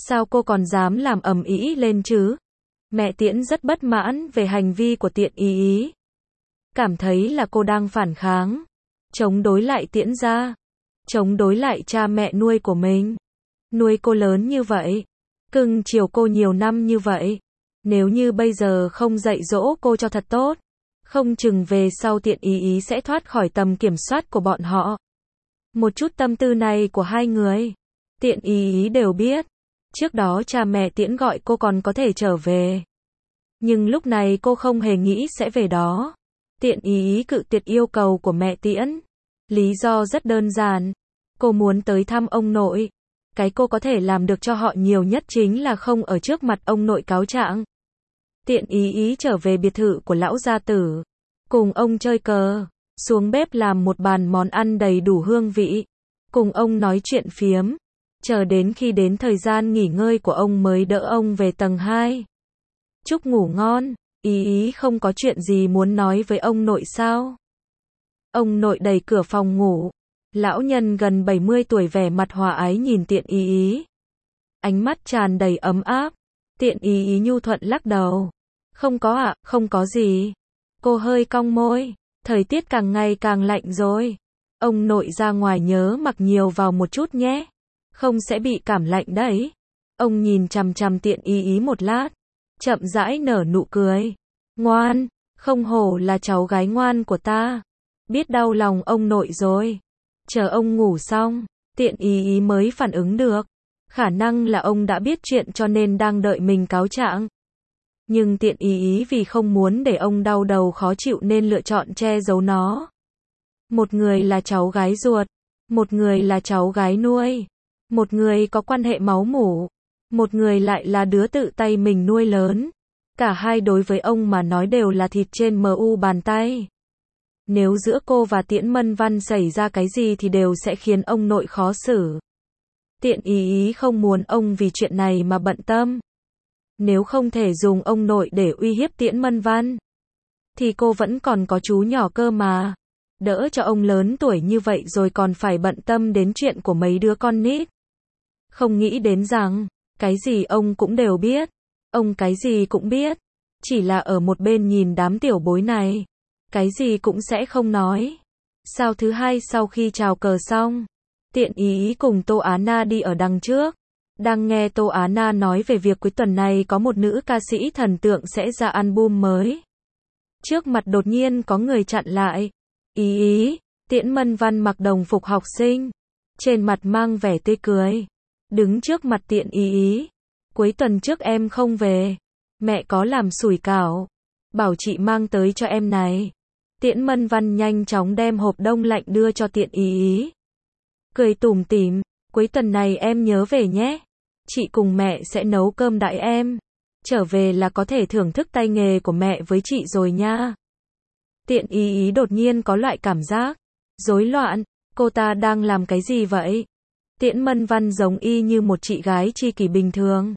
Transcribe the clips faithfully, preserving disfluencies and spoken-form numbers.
Sao cô còn dám làm ầm ĩ lên chứ? Mẹ Tiễn rất bất mãn về hành vi của Tiện Ý Ý. Cảm thấy là cô đang phản kháng, chống đối lại Tiễn gia, chống đối lại cha mẹ nuôi của mình. Nuôi cô lớn như vậy, cưng chiều cô nhiều năm như vậy. Nếu như bây giờ không dạy dỗ cô cho thật tốt, không chừng về sau Tiện Ý Ý sẽ thoát khỏi tầm kiểm soát của bọn họ. Một chút tâm tư này của hai người, Tiện Ý Ý đều biết. Trước đó cha mẹ Tiễn gọi cô còn có thể trở về. Nhưng lúc này cô không hề nghĩ sẽ về đó. Tiện Ý Ý cự tuyệt yêu cầu của mẹ Tiễn. Lý do rất đơn giản. Cô muốn tới thăm ông nội. Cái cô có thể làm được cho họ nhiều nhất chính là không ở trước mặt ông nội cáo trạng. Tiện Ý Ý trở về biệt thự của lão gia tử. Cùng ông chơi cờ. Xuống bếp làm một bàn món ăn đầy đủ hương vị. Cùng ông nói chuyện phiếm. Chờ đến khi đến thời gian nghỉ ngơi của ông mới đỡ ông về tầng hai. Chúc ngủ ngon. Ý Ý không có chuyện gì muốn nói với ông nội sao? Ông nội đẩy cửa phòng ngủ. Lão nhân gần bảy mươi tuổi vẻ mặt hòa ái nhìn Tiện Ý Ý. Ánh mắt tràn đầy ấm áp. Tiện Ý Ý nhu thuận lắc đầu. Không có ạ, à, không có gì. Cô hơi cong môi. Thời tiết càng ngày càng lạnh rồi. Ông nội ra ngoài nhớ mặc nhiều vào một chút nhé. Không sẽ bị cảm lạnh đấy. Ông nhìn chằm chằm Tiện Ý Ý một lát. Chậm rãi nở nụ cười. Ngoan, không hổ là cháu gái ngoan của ta. Biết đau lòng ông nội rồi. Chờ ông ngủ xong, Tiện Ý Ý mới phản ứng được. Khả năng là ông đã biết chuyện cho nên đang đợi mình cáo trạng. Nhưng Tiện Ý Ý vì không muốn để ông đau đầu khó chịu nên lựa chọn che giấu nó. Một người là cháu gái ruột, một người là cháu gái nuôi, một người có quan hệ máu mủ, một người lại là đứa tự tay mình nuôi lớn. Cả hai đối với ông mà nói đều là thịt trên mu bàn tay. Nếu giữa cô và Tiễn Mân Văn xảy ra cái gì thì đều sẽ khiến ông nội khó xử. Tiện Ý Ý không muốn ông vì chuyện này mà bận tâm. Nếu không thể dùng ông nội để uy hiếp Tiễn Mân Văn, thì cô vẫn còn có chú nhỏ cơ mà. Đỡ cho ông lớn tuổi như vậy rồi còn phải bận tâm đến chuyện của mấy đứa con nít. Không nghĩ đến rằng, cái gì ông cũng đều biết. Ông cái gì cũng biết. Chỉ là ở một bên nhìn đám tiểu bối này. Cái gì cũng sẽ không nói. Sao thứ hai sau khi chào cờ xong, Tiện Ý Ý cùng Tô Á Na đi ở đằng trước. Đang nghe Tô Á Na nói về việc cuối tuần này có một nữ ca sĩ thần tượng sẽ ra album mới. Trước mặt đột nhiên có người chặn lại. Ý Ý, Tiễn Mân Văn mặc đồng phục học sinh. Trên mặt mang vẻ tươi cười. Đứng trước mặt Tiện Ý Ý. Cuối tuần trước em không về. Mẹ có làm sủi cảo. Bảo chị mang tới cho em này. Tiễn Mân Văn nhanh chóng đem hộp đông lạnh đưa cho Tiện Ý Ý. Cười tủm tỉm, cuối tuần này em nhớ về nhé. Chị cùng mẹ sẽ nấu cơm đãi em. Trở về là có thể thưởng thức tay nghề của mẹ với chị rồi nha. Tiện Ý Ý đột nhiên có loại cảm giác rối loạn, cô ta đang làm cái gì vậy? Tiễn Mân Văn giống y như một chị gái tri kỷ bình thường.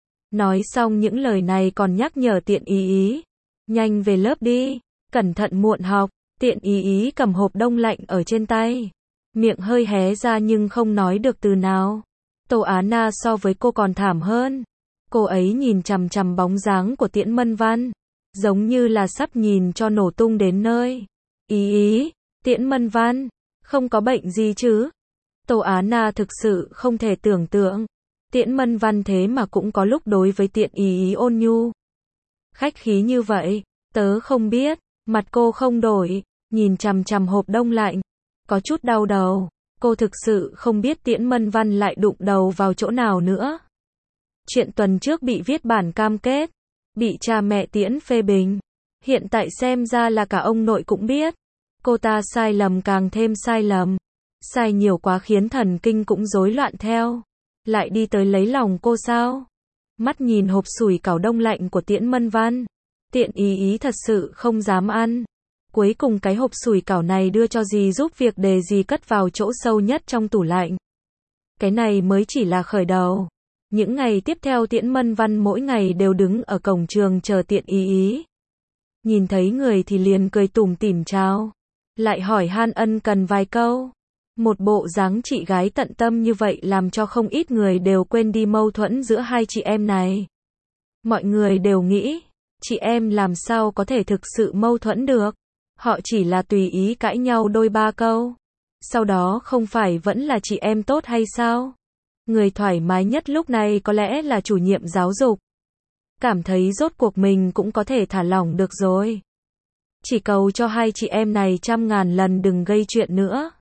Nói xong những lời này còn nhắc nhở Tiện Ý Ý. Nhanh về lớp đi, cẩn thận muộn học. Tiện Ý Ý cầm hộp đông lạnh ở trên tay. Miệng hơi hé ra nhưng không nói được từ nào. Tô Á Na so với cô còn thảm hơn. Cô ấy nhìn chằm chằm bóng dáng của Tiễn Mân Văn. Giống như là sắp nhìn cho nổ tung đến nơi. Ý Ý, Tiễn Mân Văn, không có bệnh gì chứ? Tô Á Na thực sự không thể tưởng tượng. Tiễn Mân Văn thế mà cũng có lúc đối với Tiện Ý Ý ôn nhu. Khách khí như vậy, tớ không biết. Mặt cô không đổi, nhìn chằm chằm hộp đông lạnh. Có chút đau đầu. Cô thực sự không biết Tiễn Mân Văn lại đụng đầu vào chỗ nào nữa. Chuyện tuần trước bị viết bản cam kết, bị cha mẹ Tiễn phê bình. Hiện tại xem ra là cả ông nội cũng biết. Cô ta sai lầm càng thêm sai lầm. Sai nhiều quá khiến thần kinh cũng rối loạn theo. Lại đi tới lấy lòng cô sao? Mắt nhìn hộp sủi cảo đông lạnh của Tiễn Mân Văn. Tiện Ý Ý thật sự không dám ăn. Cuối cùng cái hộp sủi cảo này đưa cho dì giúp việc để dì cất vào chỗ sâu nhất trong tủ lạnh. Cái này mới chỉ là khởi đầu. Những ngày tiếp theo Tiễn Mân Văn mỗi ngày đều đứng ở cổng trường chờ Tiện Ý Ý. Nhìn thấy người thì liền cười tủm tỉm chào. Lại hỏi han ân cần vài câu. Một bộ dáng chị gái tận tâm như vậy làm cho không ít người đều quên đi mâu thuẫn giữa hai chị em này. Mọi người đều nghĩ, chị em làm sao có thể thực sự mâu thuẫn được. Họ chỉ là tùy ý cãi nhau đôi ba câu. Sau đó không phải vẫn là chị em tốt hay sao? Người thoải mái nhất lúc này có lẽ là chủ nhiệm giáo dục. Cảm thấy rốt cuộc mình cũng có thể thả lỏng được rồi. Chỉ cầu cho hai chị em này trăm ngàn lần đừng gây chuyện nữa.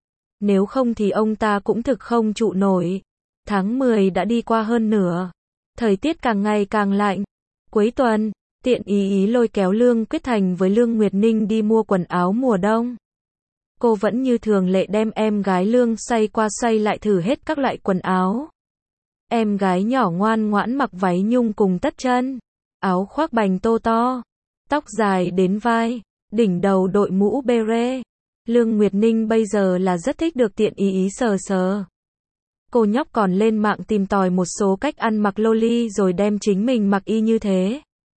Nếu không thì ông ta cũng thực không trụ nổi. Tháng mười đã đi qua hơn nửa. Thời tiết càng ngày càng lạnh. Cuối tuần, Tiện Ý Ý lôi kéo Lương Quyết Thành với Lương Nguyệt Ninh đi mua quần áo mùa đông. Cô vẫn như thường lệ đem em gái Lương xoay qua xoay lại thử hết các loại quần áo. Em gái nhỏ ngoan ngoãn mặc váy nhung cùng tất chân, áo khoác bành tô to, tóc dài đến vai, đỉnh đầu đội mũ beret. Lương Nguyệt Ninh bây giờ là rất thích được Tiện Ý Ý sờ sờ. Cô nhóc còn lên mạng tìm tòi một số cách ăn mặc loli rồi đem chính mình mặc y như thế.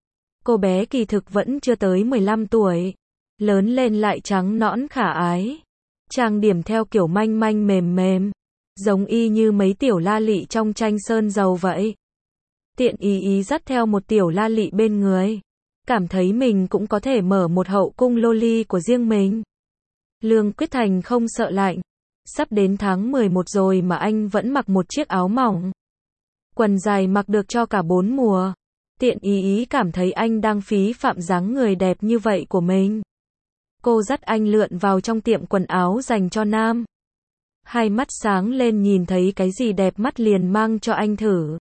Cô bé kỳ thực vẫn chưa tới mười lăm tuổi. Lớn lên lại trắng nõn khả ái. Trang điểm theo kiểu manh manh mềm mềm. Giống y như mấy tiểu la lị trong tranh sơn dầu vậy. Tiện Ý Ý dắt theo một tiểu la lị bên người. Cảm thấy mình cũng có thể mở một hậu cung loli của riêng mình. Lương Quyết Thành không sợ lạnh. Sắp đến tháng mười một rồi mà anh vẫn mặc một chiếc áo mỏng. Quần dài mặc được cho cả bốn mùa. Tiện Ý Ý cảm thấy anh đang phí phạm dáng người đẹp như vậy của mình. Cô dắt anh lượn vào trong tiệm quần áo dành cho nam. Hai mắt sáng lên nhìn thấy cái gì đẹp mắt liền mang cho anh thử.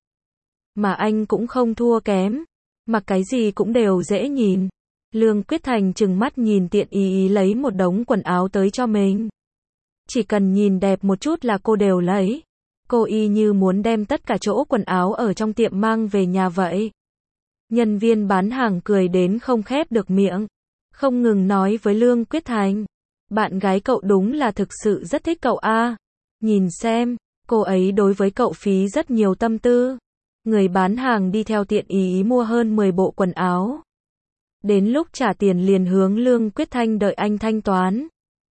Mà anh cũng không thua kém. Mặc cái gì cũng đều dễ nhìn. Lương Quyết Thành trừng mắt nhìn Tiện Ý Ý lấy một đống quần áo tới cho mình. Chỉ cần nhìn đẹp một chút là cô đều lấy. Cô y như muốn đem tất cả chỗ quần áo ở trong tiệm mang về nhà vậy. Nhân viên bán hàng cười đến không khép được miệng. Không ngừng nói với Lương Quyết Thành. Bạn gái cậu đúng là thực sự rất thích cậu a. Nhìn xem, cô ấy đối với cậu phí rất nhiều tâm tư. Người bán hàng đi theo Tiện Ý Ý mua hơn mười bộ quần áo. Đến lúc trả tiền liền hướng Lương Quyết Thành đợi anh thanh toán.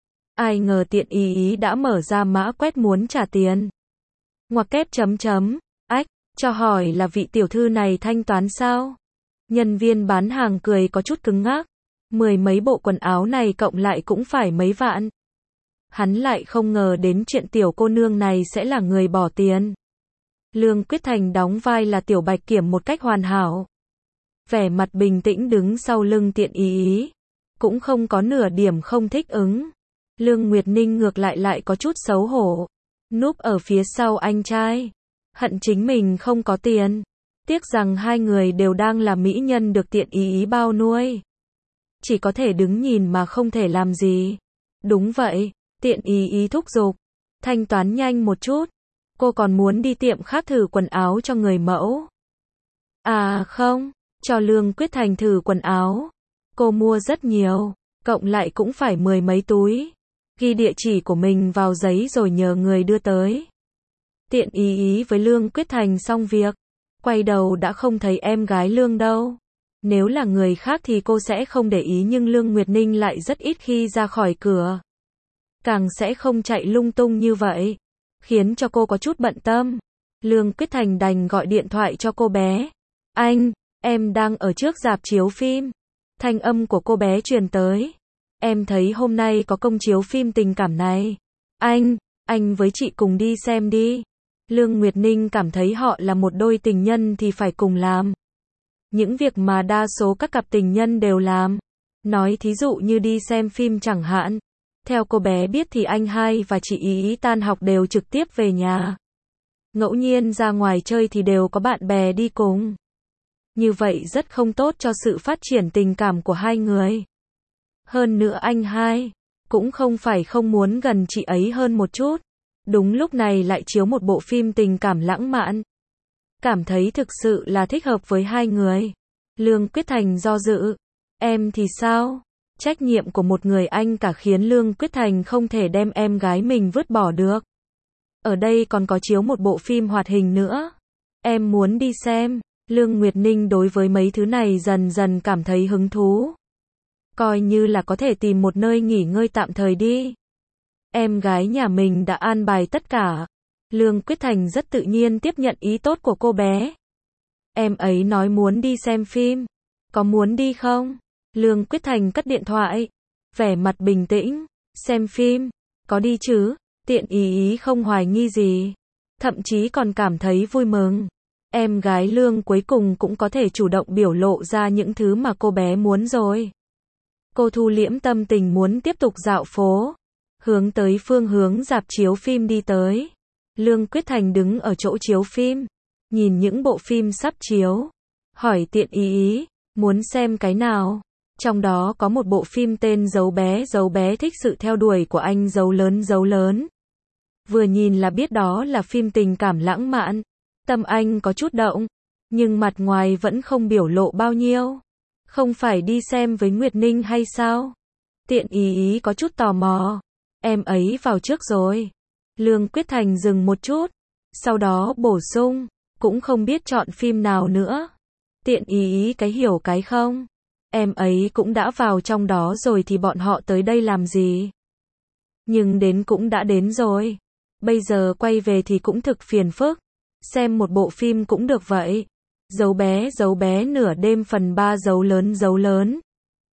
Ai ngờ Tiện Ý Ý đã mở ra mã quét muốn trả tiền. Ngoặc kép chấm chấm, ách, cho hỏi là vị tiểu thư này thanh toán sao? Nhân viên bán hàng cười có chút cứng ngắc. Mười mấy bộ quần áo này cộng lại cũng phải mấy vạn. Hắn lại không ngờ đến chuyện tiểu cô nương này sẽ là người bỏ tiền. Lương Quyết Thành đóng vai là tiểu bạch kiểm một cách hoàn hảo. Vẻ mặt bình tĩnh đứng sau lưng Tiện Ý Ý. Cũng không có nửa điểm không thích ứng. Lương Nguyệt Ninh ngược lại lại có chút xấu hổ. Núp ở phía sau anh trai. Hận chính mình không có tiền. Tiếc rằng hai người đều đang là mỹ nhân được Tiện Ý Ý bao nuôi. Chỉ có thể đứng nhìn mà không thể làm gì. Đúng vậy, Tiện Ý Ý thúc giục. Thanh toán nhanh một chút. Cô còn muốn đi tiệm khác thử quần áo cho người mẫu. À không, cho Lương Quyết Thành thử quần áo. Cô mua rất nhiều, cộng lại cũng phải mười mấy túi. Ghi địa chỉ của mình vào giấy rồi nhờ người đưa tới. Tiện Ý Ý với Lương Quyết Thành xong việc. Quay đầu đã không thấy em gái Lương đâu. Nếu là người khác thì cô sẽ không để ý nhưng Lương Nguyệt Ninh lại rất ít khi ra khỏi cửa. Càng sẽ không chạy lung tung như vậy. Khiến cho cô có chút bận tâm. Lương Quyết Thành đành gọi điện thoại cho cô bé. Anh, em đang ở trước rạp chiếu phim. Thanh âm của cô bé truyền tới. Em thấy hôm nay có công chiếu phim tình cảm này. Anh, anh với chị cùng đi xem đi. Lương Nguyệt Ninh cảm thấy họ là một đôi tình nhân thì phải cùng làm. Những việc mà đa số các cặp tình nhân đều làm. Nói thí dụ như đi xem phim chẳng hạn. Theo cô bé biết thì anh hai và chị Ý Ý tan học đều trực tiếp về nhà. Ngẫu nhiên ra ngoài chơi thì đều có bạn bè đi cùng. Như vậy rất không tốt cho sự phát triển tình cảm của hai người. Hơn nữa anh hai cũng không phải không muốn gần chị ấy hơn một chút. Đúng lúc này lại chiếu một bộ phim tình cảm lãng mạn. Cảm thấy thực sự là thích hợp với hai người. Lương Quyết Thành do dự. Em thì sao? Trách nhiệm của một người anh cả khiến Lương Quyết Thành không thể đem em gái mình vứt bỏ được. Ở đây còn có chiếu một bộ phim hoạt hình nữa. Em muốn đi xem. Lương Nguyệt Ninh đối với mấy thứ này dần dần cảm thấy hứng thú. Coi như là có thể tìm một nơi nghỉ ngơi tạm thời đi. Em gái nhà mình đã an bài tất cả. Lương Quyết Thành rất tự nhiên tiếp nhận ý tốt của cô bé. Em ấy nói muốn đi xem phim. Có muốn đi không? Lương Quyết Thành cất điện thoại. Vẻ mặt bình tĩnh. Xem phim. Có đi chứ? Tiện ý ý không hoài nghi gì. Thậm chí còn cảm thấy vui mừng. Em gái Lương cuối cùng cũng có thể chủ động biểu lộ ra những thứ mà cô bé muốn rồi. Cô thu liễm tâm tình muốn tiếp tục dạo phố. Hướng tới phương hướng rạp chiếu phim đi tới. Lương Quyết Thành đứng ở chỗ chiếu phim. Nhìn những bộ phim sắp chiếu. Hỏi Tiện ý ý, muốn xem cái nào? Trong đó có một bộ phim tên Dấu bé dấu bé thích sự theo đuổi của anh dấu lớn dấu lớn. Vừa nhìn là biết đó là phim tình cảm lãng mạn. Tâm anh có chút động. Nhưng mặt ngoài vẫn không biểu lộ bao nhiêu. Không phải đi xem với Nguyệt Ninh hay sao? Tiện ý ý có chút tò mò. Em ấy vào trước rồi. Lương Quyết Thành dừng một chút. Sau đó bổ sung. Cũng không biết chọn phim nào nữa. Tiện ý ý cái hiểu cái không? Em ấy cũng đã vào trong đó rồi thì bọn họ tới đây làm gì? Nhưng đến cũng đã đến rồi. Bây giờ quay về thì cũng thực phiền phức. Xem một bộ phim cũng được vậy. Dấu bé dấu bé nửa đêm phần ba dấu lớn dấu lớn.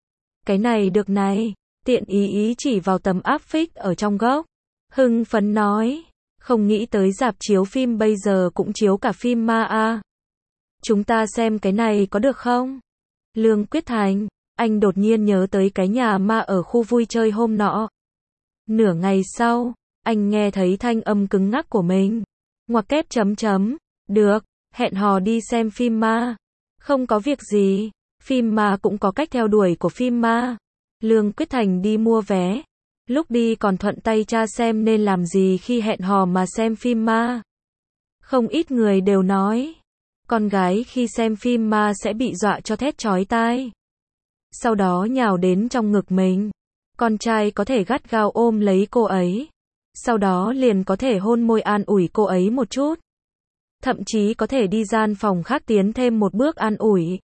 Cái này được này. Tiện ý ý chỉ vào tấm áp phích ở trong góc. Hưng phấn nói. Không nghĩ tới rạp chiếu phim bây giờ cũng chiếu cả phim ma a. Chúng ta xem cái này có được không? Lương Quyết Thành, anh đột nhiên nhớ tới cái nhà ma ở khu vui chơi hôm nọ. Nửa ngày sau, anh nghe thấy thanh âm cứng ngắc của mình. Ngoặc kép chấm chấm. Được, hẹn hò đi xem phim ma. Không có việc gì, phim ma cũng có cách theo đuổi của phim ma. Lương Quyết Thành đi mua vé. Lúc đi còn thuận tay tra xem nên làm gì khi hẹn hò mà xem phim ma. Không ít người đều nói, con gái khi xem phim ma sẽ bị dọa cho thét chói tai. Sau đó nhào đến trong ngực mình. Con trai có thể gắt gao ôm lấy cô ấy. Sau đó liền có thể hôn môi an ủi cô ấy một chút. Thậm chí có thể đi gian phòng khác tiến thêm một bước an ủi.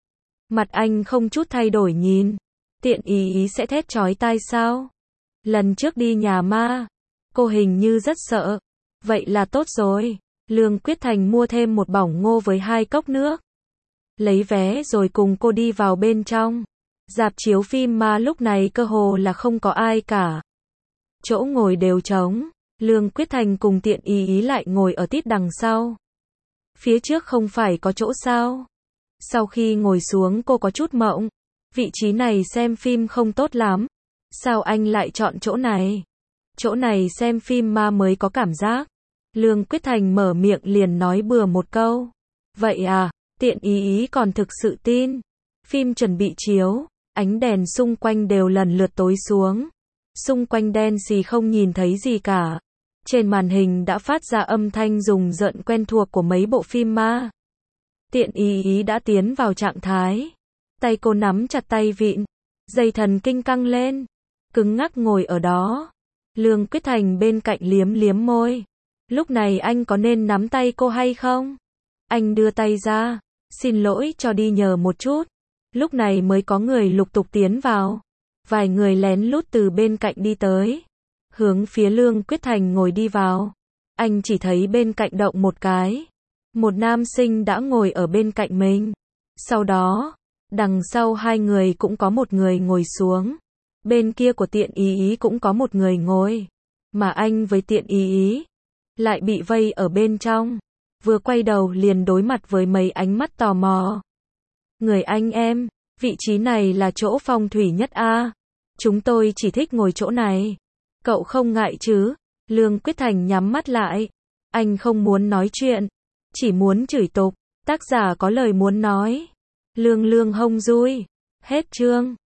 Mặt anh không chút thay đổi nhìn. Tiện ý ý sẽ thét chói tai sao? Lần trước đi nhà ma, cô hình như rất sợ. Vậy là tốt rồi. Lương Quyết Thành mua thêm một bỏng ngô với hai cốc nước. Lấy vé rồi cùng cô đi vào bên trong. Rạp chiếu phim ma lúc này cơ hồ là không có ai cả. Chỗ ngồi đều trống. Lương Quyết Thành cùng Tiện ý ý lại ngồi ở tít đằng sau. Phía trước không phải có chỗ sao? Sau khi ngồi xuống cô có chút mộng. Vị trí này xem phim không tốt lắm. Sao anh lại chọn chỗ này? Chỗ này xem phim ma mới có cảm giác. Lương Quyết Thành mở miệng liền nói bừa một câu. Vậy à, Tiện ý ý còn thực sự tin. Phim chuẩn bị chiếu, ánh đèn xung quanh đều lần lượt tối xuống. Xung quanh đen xì không nhìn thấy gì cả. Trên màn hình đã phát ra âm thanh rùng rợn quen thuộc của mấy bộ phim ma. Tiện ý ý đã tiến vào trạng thái. Tay cô nắm chặt tay vịn. Dây thần kinh căng lên. Cứng ngắc ngồi ở đó. Lương Quyết Thành bên cạnh liếm liếm môi. Lúc này anh có nên nắm tay cô hay không? Anh đưa tay ra. Xin lỗi cho đi nhờ một chút. Lúc này mới có người lục tục tiến vào. Vài người lén lút từ bên cạnh đi tới. Hướng phía Lương Quyết Thành ngồi đi vào. Anh chỉ thấy bên cạnh động một cái. Một nam sinh đã ngồi ở bên cạnh mình. Sau đó, đằng sau hai người cũng có một người ngồi xuống. Bên kia của Tiện ý ý cũng có một người ngồi. Mà anh với Tiện ý ý lại bị vây ở bên trong. Vừa quay đầu liền đối mặt với mấy ánh mắt tò mò. Người anh em, vị trí này là chỗ phong thủy nhất a. Chúng tôi chỉ thích ngồi chỗ này. Cậu không ngại chứ? Lương Quyết Thành nhắm mắt lại. Anh không muốn nói chuyện. Chỉ muốn chửi tục. Tác giả có lời muốn nói. Lương lương hông dui. Hết chương.